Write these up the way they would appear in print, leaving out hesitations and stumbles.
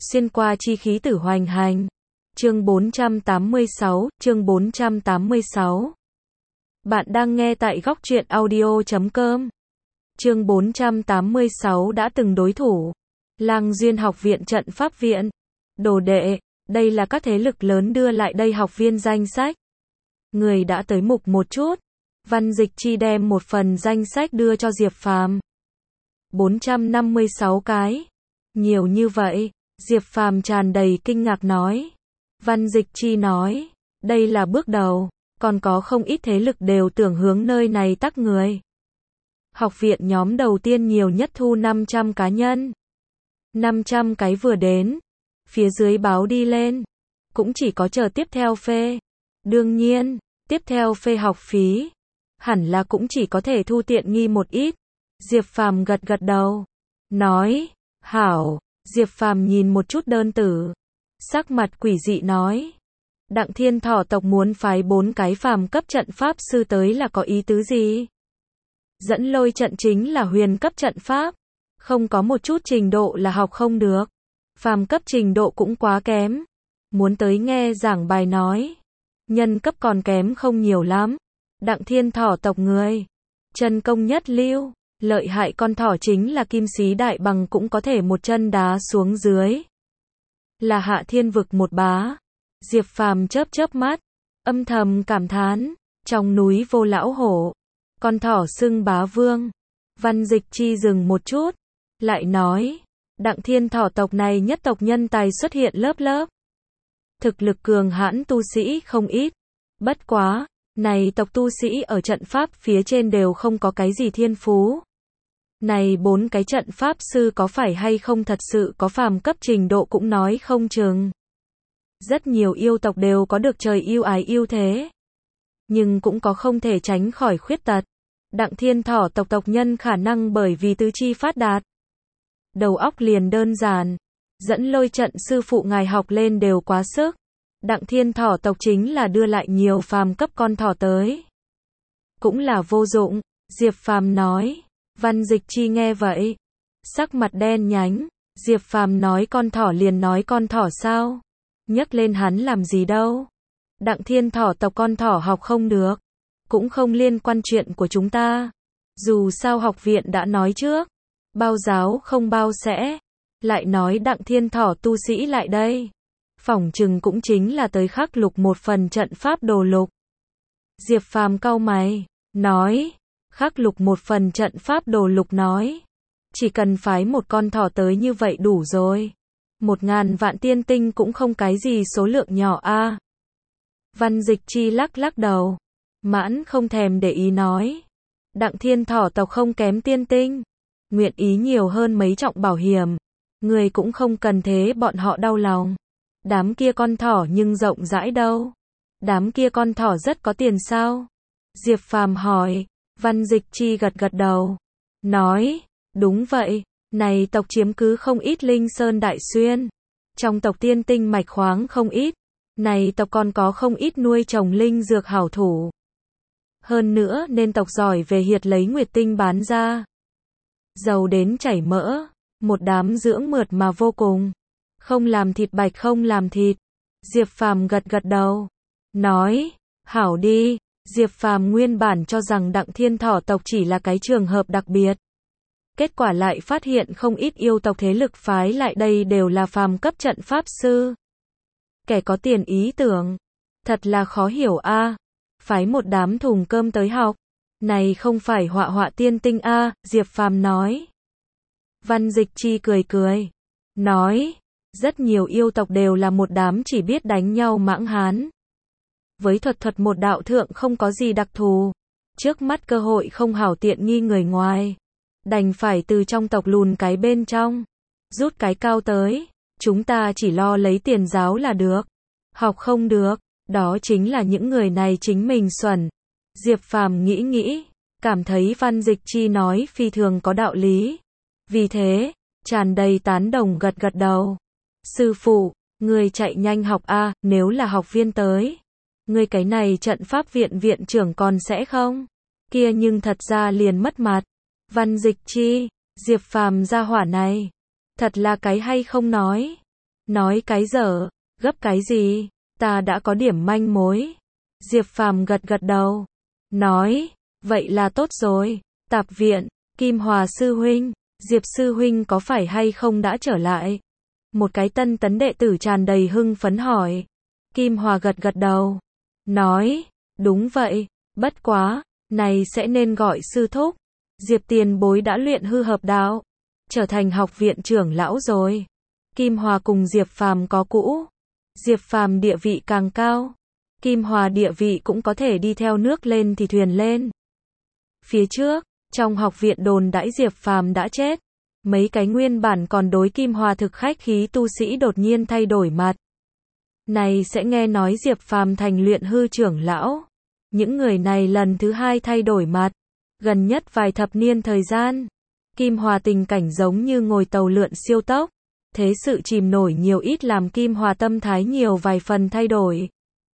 Xuyên qua chi khí tử hoành hành. Chương 486. Bạn đang nghe tại góc truyện audio.com. Chương 486 đã từng đối thủ. Lang Duyên Học viện Trận Pháp Viện. Đồ đệ, đây là các thế lực lớn đưa lại đây học viên danh sách. Người đã tới mục một chút. Văn Dịch Chi đem một phần danh sách đưa cho Diệp Phàm. 456 cái. Nhiều như vậy. Diệp Phàm tràn đầy kinh ngạc nói. Văn Dịch Chi nói, đây là bước đầu, còn có không ít thế lực đều tưởng hướng nơi này tắc người. Học viện nhóm đầu tiên nhiều nhất thu 500 cá nhân. 500 cái vừa đến, phía dưới báo đi lên, cũng chỉ có chờ tiếp theo phê. Đương nhiên, tiếp theo phê học phí, hẳn là cũng chỉ có thể thu tiện nghi một ít. Diệp Phàm gật gật đầu, nói, hảo. Diệp Phàm nhìn một chút đơn tử, sắc mặt quỷ dị nói, Đặng Thiên Thỏ tộc muốn phái 4 cái phàm cấp trận pháp sư tới là có ý tứ gì? Dẫn lôi trận chính là huyền cấp trận pháp, không có một chút trình độ là học không được, phàm cấp trình độ cũng quá kém, muốn tới nghe giảng bài nói, nhân cấp còn kém không nhiều lắm. Đặng Thiên Thỏ tộc người, chân công nhất lưu. Lợi hại con thỏ chính là Kim Sĩ Đại Bằng cũng có thể một chân đá xuống dưới. Là Hạ Thiên vực một bá. Diệp Phàm chớp chớp mắt, âm thầm cảm thán, trong núi vô lão hổ, con thỏ xưng bá vương. Văn Dịch Chi dừng một chút, lại nói, Đặng Thiên Thỏ tộc này nhất tộc nhân tài xuất hiện lớp lớp. Thực lực cường hãn tu sĩ không ít. Bất quá, này tộc tu sĩ ở trận pháp phía trên đều không có cái gì thiên phú. Này 4 cái trận pháp sư có phải hay không thật sự có phàm cấp trình độ cũng nói không chừng. Rất nhiều yêu tộc đều có được trời yêu ái yêu thế. Nhưng cũng có không thể tránh khỏi khuyết tật. Đặng Thiên Thỏ tộc tộc nhân khả năng bởi vì tứ chi phát đạt. Đầu óc liền đơn giản. Dẫn lôi trận sư phụ ngài học lên đều quá sức. Đặng Thiên Thỏ tộc chính là đưa lại nhiều phàm cấp con thỏ tới. Cũng là vô dụng, Diệp Phàm nói. Văn Dịch Chi nghe vậy, sắc mặt đen nhánh. Diệp Phàm nói con thỏ liền nói con thỏ sao? Nhắc lên hắn làm gì đâu? Đặng Thiên Thỏ tộc con thỏ học không được, cũng không liên quan chuyện của chúng ta. Dù sao học viện đã nói trước, bao giáo không bao sẽ. Lại nói Đặng Thiên Thỏ tu sĩ lại đây, phỏng chừng cũng chính là tới khắc lục một phần trận pháp đồ lục. Diệp Phàm cau mày, nói, khắc lục một phần trận pháp đồ lục nói, chỉ cần phái một con thỏ tới như vậy đủ rồi. 1000 vạn tiên tinh cũng không cái gì số lượng nhỏ a. Văn Dịch Chi lắc lắc đầu, mãn không thèm để ý nói, Đặng Thiên Thỏ tộc không kém tiên tinh, nguyện ý nhiều hơn mấy trọng bảo hiểm, người cũng không cần thế bọn họ đau lòng. Đám kia con thỏ nhưng rộng rãi đâu? Đám kia con thỏ rất có tiền sao? Diệp Phàm hỏi. Văn Dịch Chi gật gật đầu, nói, đúng vậy, này tộc chiếm cứ không ít Linh Sơn Đại Xuyên. Trong tộc tiên tinh mạch khoáng không ít, này tộc còn có không ít nuôi trồng linh dược hảo thủ. Hơn nữa nên tộc giỏi về hiệt lấy nguyệt tinh bán ra. Giàu đến chảy mỡ, một đám dưỡng mượt mà vô cùng. Không làm thịt bạch không làm thịt. Diệp Phàm gật gật đầu, nói, hảo đi. Diệp Phàm nguyên bản cho rằng Đặng Thiên Thỏ tộc chỉ là cái trường hợp đặc biệt. Kết quả lại phát hiện không ít yêu tộc thế lực phái lại đây đều là phàm cấp trận pháp sư. Kẻ có tiền ý tưởng. Thật là khó hiểu a. Phái một đám thùng cơm tới học. Này không phải họa họa tiên tinh a, Diệp Phàm nói. Văn Dịch Chi cười cười, nói, rất nhiều yêu tộc đều là một đám chỉ biết đánh nhau mãng hán. Với thuật một đạo thượng không có gì đặc thù, trước mắt cơ hội không hảo tiện nghi người ngoài, đành phải từ trong tộc lùn cái bên trong, rút cái cao tới, chúng ta chỉ lo lấy tiền giáo là được, học không được, đó chính là những người này chính mình xuẩn. Diệp Phàm nghĩ, cảm thấy Văn Dịch Chi nói phi thường có đạo lý, vì thế, tràn đầy tán đồng gật gật đầu. Sư phụ, người chạy nhanh học a, nếu là học viên tới. Ngươi cái này trận pháp viện viện trưởng còn sẽ không? Kia nhưng thật ra liền mất mặt. Văn Dịch Chi, Diệp Phàm gia hỏa này, thật là cái hay không nói. Nói cái dở, gấp cái gì, ta đã có điểm manh mối. Diệp Phàm gật gật đầu, nói, vậy là tốt rồi. Tạp viện, Kim Hòa sư huynh, Diệp sư huynh có phải hay không đã trở lại? Một cái tân tấn đệ tử tràn đầy hưng phấn hỏi. Kim Hòa gật gật đầu, nói, đúng vậy, bất quá, này sẽ nên gọi sư thúc. Diệp tiền bối đã luyện hư hợp đạo, trở thành học viện trưởng lão rồi. Kim Hòa cùng Diệp Phàm có cũ. Diệp Phàm địa vị càng cao, Kim Hòa địa vị cũng có thể đi theo nước lên thì thuyền lên. Phía trước, trong học viện đồn đãi Diệp Phàm đã chết. Mấy cái nguyên bản còn đối Kim Hòa thực khách khí tu sĩ đột nhiên thay đổi mặt. Này sẽ nghe nói Diệp Phàm thành luyện hư trưởng lão. Những người này lần thứ hai thay đổi mặt. Gần nhất vài thập niên thời gian, Kim Hòa tình cảnh giống như ngồi tàu lượn siêu tốc. Thế sự chìm nổi nhiều ít làm Kim Hòa tâm thái nhiều vài phần thay đổi.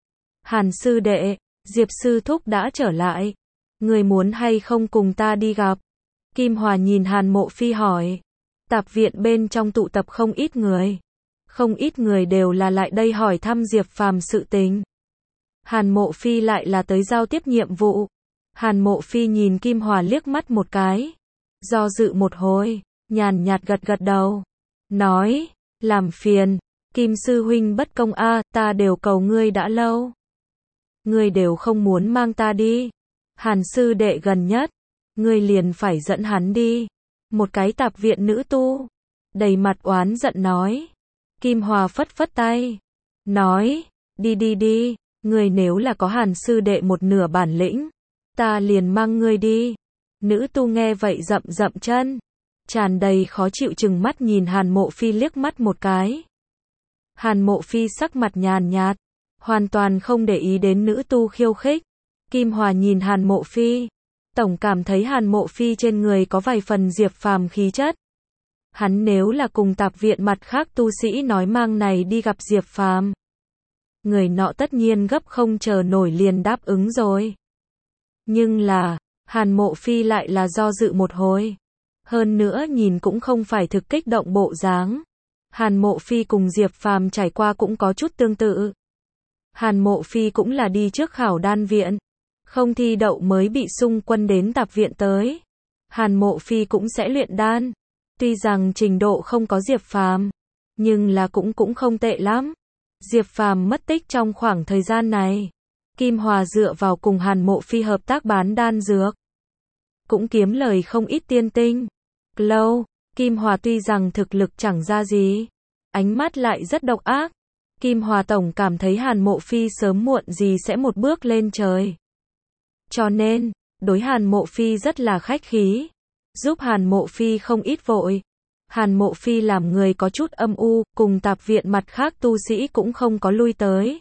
Hàn sư đệ, Diệp sư thúc đã trở lại. Người muốn hay không cùng ta đi gặp? Kim Hòa nhìn Hàn Mộ Phi hỏi. Tạp viện bên trong tụ tập không ít người. Không ít người đều là lại đây hỏi thăm Diệp Phàm sự tình. Hàn Mộ Phi lại là tới giao tiếp nhiệm vụ. Hàn Mộ Phi nhìn Kim Hòa liếc mắt một cái. Do dự một hồi, nhàn nhạt gật gật đầu. Nói, làm phiền, Kim sư huynh bất công a, ta đều cầu ngươi đã lâu. Ngươi đều không muốn mang ta đi. Hàn sư đệ gần nhất, ngươi liền phải dẫn hắn đi. Một cái tạp viện nữ tu, đầy mặt oán giận nói. Kim Hòa phất phất tay, nói, đi đi đi, ngươi nếu là có Hàn sư đệ một nửa bản lĩnh, ta liền mang ngươi đi. Nữ tu nghe vậy rậm rậm chân, tràn đầy khó chịu chừng mắt nhìn Hàn Mộ Phi liếc mắt một cái. Hàn Mộ Phi sắc mặt nhàn nhạt, hoàn toàn không để ý đến nữ tu khiêu khích. Kim Hòa nhìn Hàn Mộ Phi, tổng cảm thấy Hàn Mộ Phi trên người có vài phần Diệp Phàm khí chất. Hắn nếu là cùng tạp viện mặt khác tu sĩ nói mang này đi gặp Diệp Phàm, người nọ tất nhiên gấp không chờ nổi liền đáp ứng rồi. Nhưng là, Hàn Mộ Phi lại là do dự một hồi. Hơn nữa nhìn cũng không phải thực kích động bộ dáng. Hàn Mộ Phi cùng Diệp Phàm trải qua cũng có chút tương tự. Hàn Mộ Phi cũng là đi trước khảo đan viện, không thi đậu mới bị xung quân đến tạp viện tới. Hàn Mộ Phi cũng sẽ luyện đan, tuy rằng trình độ không có Diệp Phàm, nhưng là cũng không tệ lắm. Diệp Phàm mất tích trong khoảng thời gian này, Kim Hòa dựa vào cùng Hàn Mộ Phi hợp tác bán đan dược, cũng kiếm lời không ít tiên tinh. Lâu, Kim Hòa tuy rằng thực lực chẳng ra gì, ánh mắt lại rất độc ác. Kim Hòa tổng cảm thấy Hàn Mộ Phi sớm muộn gì sẽ một bước lên trời. Cho nên, đối Hàn Mộ Phi rất là khách khí, giúp Hàn Mộ Phi không ít vội. Hàn Mộ Phi làm người có chút âm u, cùng tạp viện mặt khác tu sĩ cũng không có lui tới.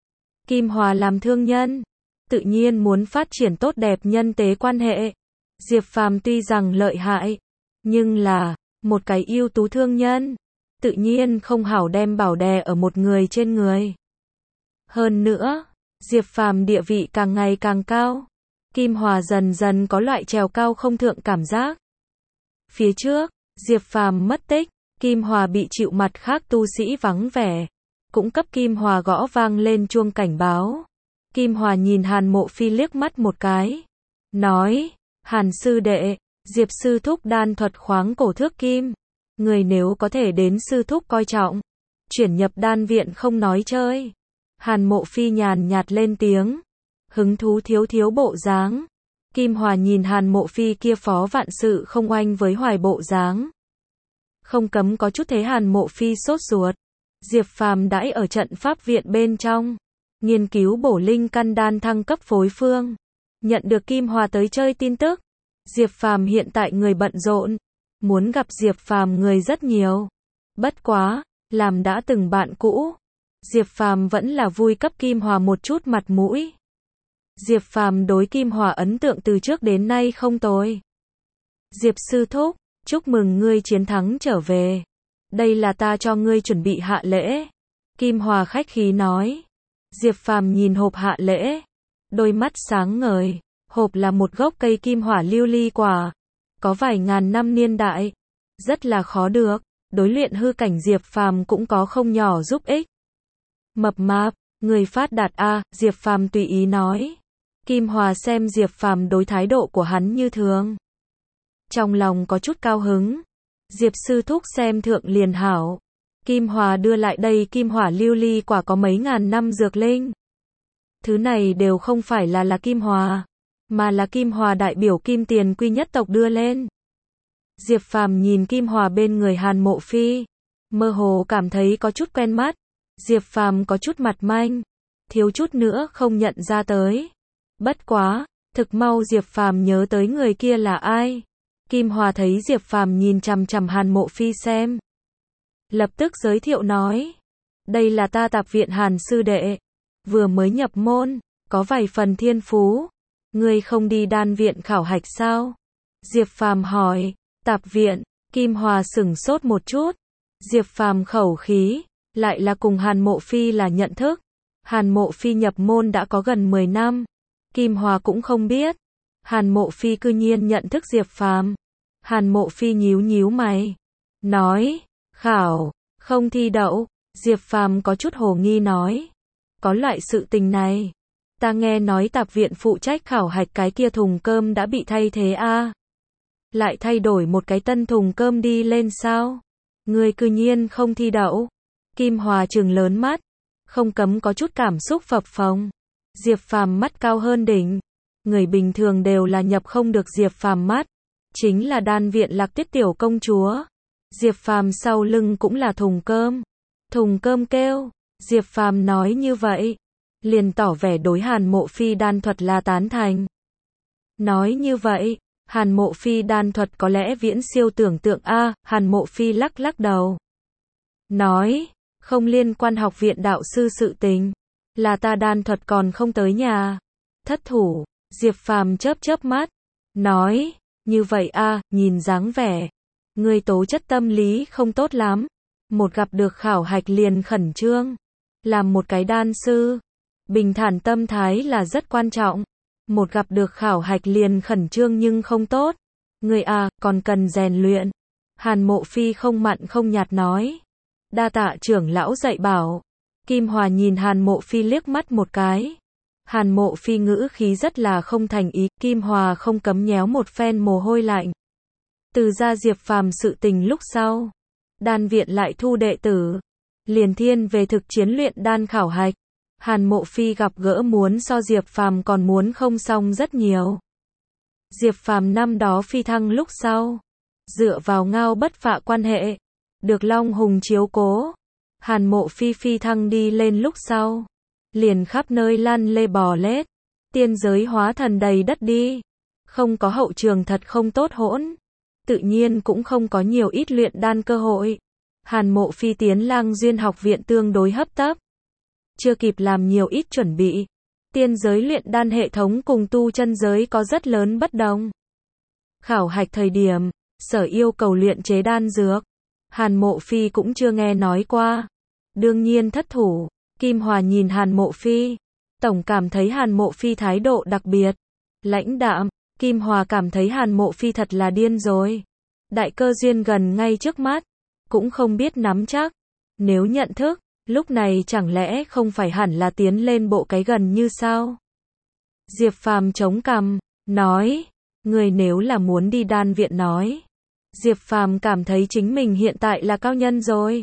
Kim Hòa làm thương nhân, tự nhiên muốn phát triển tốt đẹp nhân tế quan hệ. Diệp Phàm tuy rằng lợi hại, nhưng là một cái ưu tú thương nhân, tự nhiên không hảo đem bảo đè ở một người trên người. Hơn nữa, Diệp Phàm địa vị càng ngày càng cao, Kim Hòa dần dần có loại trèo cao không thượng cảm giác. Phía trước, Diệp Phàm mất tích, Kim Hòa bị chịu mặt khác tu sĩ vắng vẻ, cũng cấp Kim Hòa gõ vang lên chuông cảnh báo. Kim Hòa nhìn Hàn Mộ Phi liếc mắt một cái, nói, Hàn sư đệ, Diệp sư thúc đan thuật khoáng cổ thước kim, người nếu có thể đến sư thúc coi trọng, chuyển nhập đan viện không nói chơi. Hàn Mộ Phi nhàn nhạt lên tiếng, hứng thú thiếu thiếu bộ dáng. Kim Hòa nhìn Hàn Mộ Phi kia phó vạn sự không oanh với hoài bộ dáng, không cấm có chút thế Hàn Mộ Phi sốt ruột. Diệp Phàm đãi ở trận pháp viện bên trong, nghiên cứu bổ linh căn đan thăng cấp phối phương, nhận được Kim Hòa tới chơi tin tức. Diệp Phàm hiện tại người bận rộn, muốn gặp Diệp Phàm người rất nhiều. Bất quá, làm đã từng bạn cũ, Diệp Phàm vẫn là vui cấp Kim Hòa một chút mặt mũi. Diệp Phàm đối Kim Hòa ấn tượng từ trước đến nay không tồi. Diệp sư thúc, chúc mừng ngươi chiến thắng trở về. Đây là ta cho ngươi chuẩn bị hạ lễ. Kim Hòa khách khí nói. Diệp Phàm nhìn hộp hạ lễ, đôi mắt sáng ngời. Hộp là một gốc cây kim hỏa lưu ly quả, có vài ngàn năm niên đại, rất là khó được. đối luyện hư cảnh Diệp Phàm cũng có không nhỏ giúp ích. Mập mạp, người phát đạt a, Diệp Phàm tùy ý nói. Kim Hòa xem Diệp Phàm đối thái độ của hắn như thường. Trong lòng có chút cao hứng. Diệp sư thúc xem thượng liền hảo. Kim Hòa đưa lại đây kim hỏa lưu ly quả có mấy ngàn năm dược linh. Thứ này đều không phải là Kim Hòa, mà là Kim Hòa đại biểu Kim Tiền Quy nhất tộc đưa lên. Diệp Phàm nhìn Kim Hòa bên người Hàn Mộ Phi, mơ hồ cảm thấy có chút quen mắt. Diệp Phàm có chút mặt manh, thiếu chút nữa không nhận ra tới. Bất quá, thực mau Diệp Phàm nhớ tới người kia là ai. Kim Hòa thấy Diệp Phàm nhìn chằm chằm Hàn Mộ Phi xem, lập tức giới thiệu nói, đây là ta tạp viện Hàn sư đệ, vừa mới nhập môn, có vài phần thiên phú. Ngươi không đi đan viện khảo hạch sao? Diệp Phàm hỏi. Tạp viện? Kim Hòa sửng sốt một chút. Diệp Phàm khẩu khí, lại là cùng Hàn Mộ Phi là nhận thức. Hàn Mộ Phi nhập môn đã có gần 10 năm. Kim Hòa cũng không biết. Hàn Mộ Phi cư nhiên nhận thức Diệp Phàm. Hàn Mộ Phi nhíu nhíu mày, nói, khảo, không thi đậu. Diệp Phàm có chút hồ nghi nói, có loại sự tình này. Ta nghe nói tạp viện phụ trách khảo hạch cái kia thùng cơm đã bị thay thế a. Lại thay đổi một cái tân thùng cơm đi lên sao? Ngươi cư nhiên không thi đậu. Kim Hòa trừng lớn mắt, không cấm có chút cảm xúc phập phồng. Diệp Phàm mắt cao hơn đỉnh. Người bình thường đều là nhập không được Diệp Phàm mắt. Chính là đan viện Lạc Tiết tiểu công chúa. Diệp Phàm sau lưng cũng là thùng cơm. Thùng cơm kêu. Diệp Phàm nói như vậy, liền tỏ vẻ đối Hàn Mộ Phi đan thuật là tán thành. Nói như vậy, Hàn Mộ Phi đan thuật có lẽ viễn siêu tưởng tượng a. Hàn Mộ Phi lắc lắc đầu, nói, không liên quan học viện đạo sư sự tình, là ta đan thuật còn không tới nhà. Thất thủ. Diệp Phàm chớp chớp mắt, nói, như vậy a, nhìn dáng vẻ, ngươi tố chất tâm lý không tốt lắm. Một gặp được khảo hạch liền khẩn trương. Làm một cái đan sư, bình thản tâm thái là rất quan trọng. Một gặp được khảo hạch liền khẩn trương nhưng không tốt. Ngươi à, còn cần rèn luyện. Hàn Mộ Phi không mặn không nhạt nói. Đa tạ trưởng lão dạy bảo. Kim Hòa nhìn Hàn Mộ Phi liếc mắt một cái. Hàn Mộ Phi ngữ khí rất là không thành ý. Kim Hòa không cấm nhéo một phen mồ hôi lạnh. Từ ra Diệp Phàm sự tình lúc sau, đan viện lại thu đệ tử, liền thiên về thực chiến luyện đan khảo hạch. Hàn Mộ Phi gặp gỡ muốn so Diệp Phàm còn muốn không xong rất nhiều. Diệp Phàm năm đó phi thăng lúc sau, dựa vào Ngao Bất Phạ quan hệ, được Long Hùng chiếu cố. Hàn Mộ Phi phi thăng đi lên lúc sau, liền khắp nơi lăn lê bò lết, tiên giới hóa thần đầy đất đi. Không có hậu trường thật không tốt hỗn, tự nhiên cũng không có nhiều ít luyện đan cơ hội. Hàn Mộ Phi tiến Lang Duyên học viện tương đối hấp tấp, chưa kịp làm nhiều ít chuẩn bị. Tiên giới luyện đan hệ thống cùng tu chân giới có rất lớn bất đồng. Khảo hạch thời điểm, sở yêu cầu luyện chế đan dược, Hàn Mộ Phi cũng chưa nghe nói qua. Đương nhiên thất thủ. Kim Hòa nhìn Hàn Mộ Phi, tổng cảm thấy Hàn Mộ Phi thái độ đặc biệt, lãnh đạm. Kim Hòa cảm thấy Hàn Mộ Phi thật là điên rồi. Đại cơ duyên gần ngay trước mắt, cũng không biết nắm chắc. Nếu nhận thức, lúc này chẳng lẽ không phải hẳn là tiến lên bộ cái gần như sao? Diệp Phàm chống cằm, nói, người nếu là muốn đi đan viện nói. Diệp Phàm cảm thấy chính mình hiện tại là cao nhân rồi.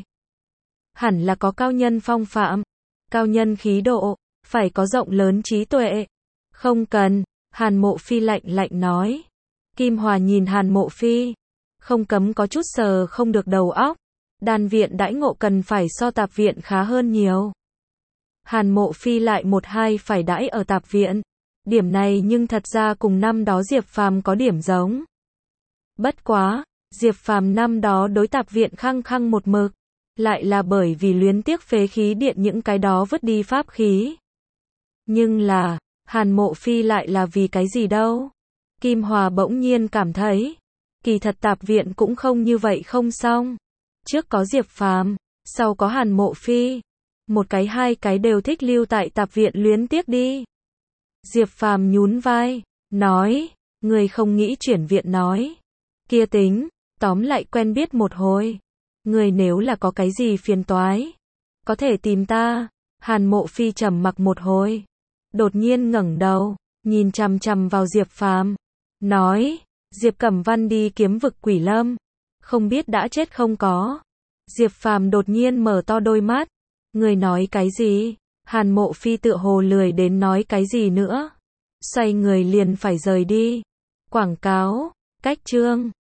Hẳn là có cao nhân phong phạm, cao nhân khí độ, phải có rộng lớn trí tuệ. Không cần. Hàn Mộ Phi lạnh lạnh nói. Kim Hòa nhìn Hàn Mộ Phi, không cấm có chút sờ không được đầu óc. Đan viện đãi ngộ cần phải so tạp viện khá hơn nhiều. Hàn Mộ Phi lại một hai phải đãi ở tạp viện. Điểm này nhưng thật ra cùng năm đó Diệp Phàm có điểm giống. Bất quá, Diệp Phàm năm đó đối tạp viện khăng khăng một mực, lại là bởi vì luyến tiếc phế khí điện những cái đó vứt đi pháp khí. Nhưng là, Hàn Mộ Phi lại là vì cái gì đâu? Kim Hòa bỗng nhiên cảm thấy, kỳ thật tạp viện cũng không như vậy không xong. Trước có Diệp Phàm, sau có Hàn Mộ Phi. Một cái hai cái đều thích lưu tại tạp viện luyến tiếc đi. Diệp Phàm nhún vai, nói, người không nghĩ chuyển viện nói. Kia tính, tóm lại quen biết một hồi. Người nếu là có cái gì phiền toái, có thể tìm ta. Hàn Mộ Phi trầm mặc một hồi, đột nhiên ngẩng đầu, nhìn chằm chằm vào Diệp Phàm, nói, Diệp Cẩm Văn đi kiếm vực Quỷ Lâm, không biết đã chết không có. Diệp Phàm đột nhiên mở to đôi mắt, người nói cái gì? Hàn Mộ Phi tựa hồ lười đến nói cái gì nữa, xoay người liền phải rời đi. Quảng cáo, cách chương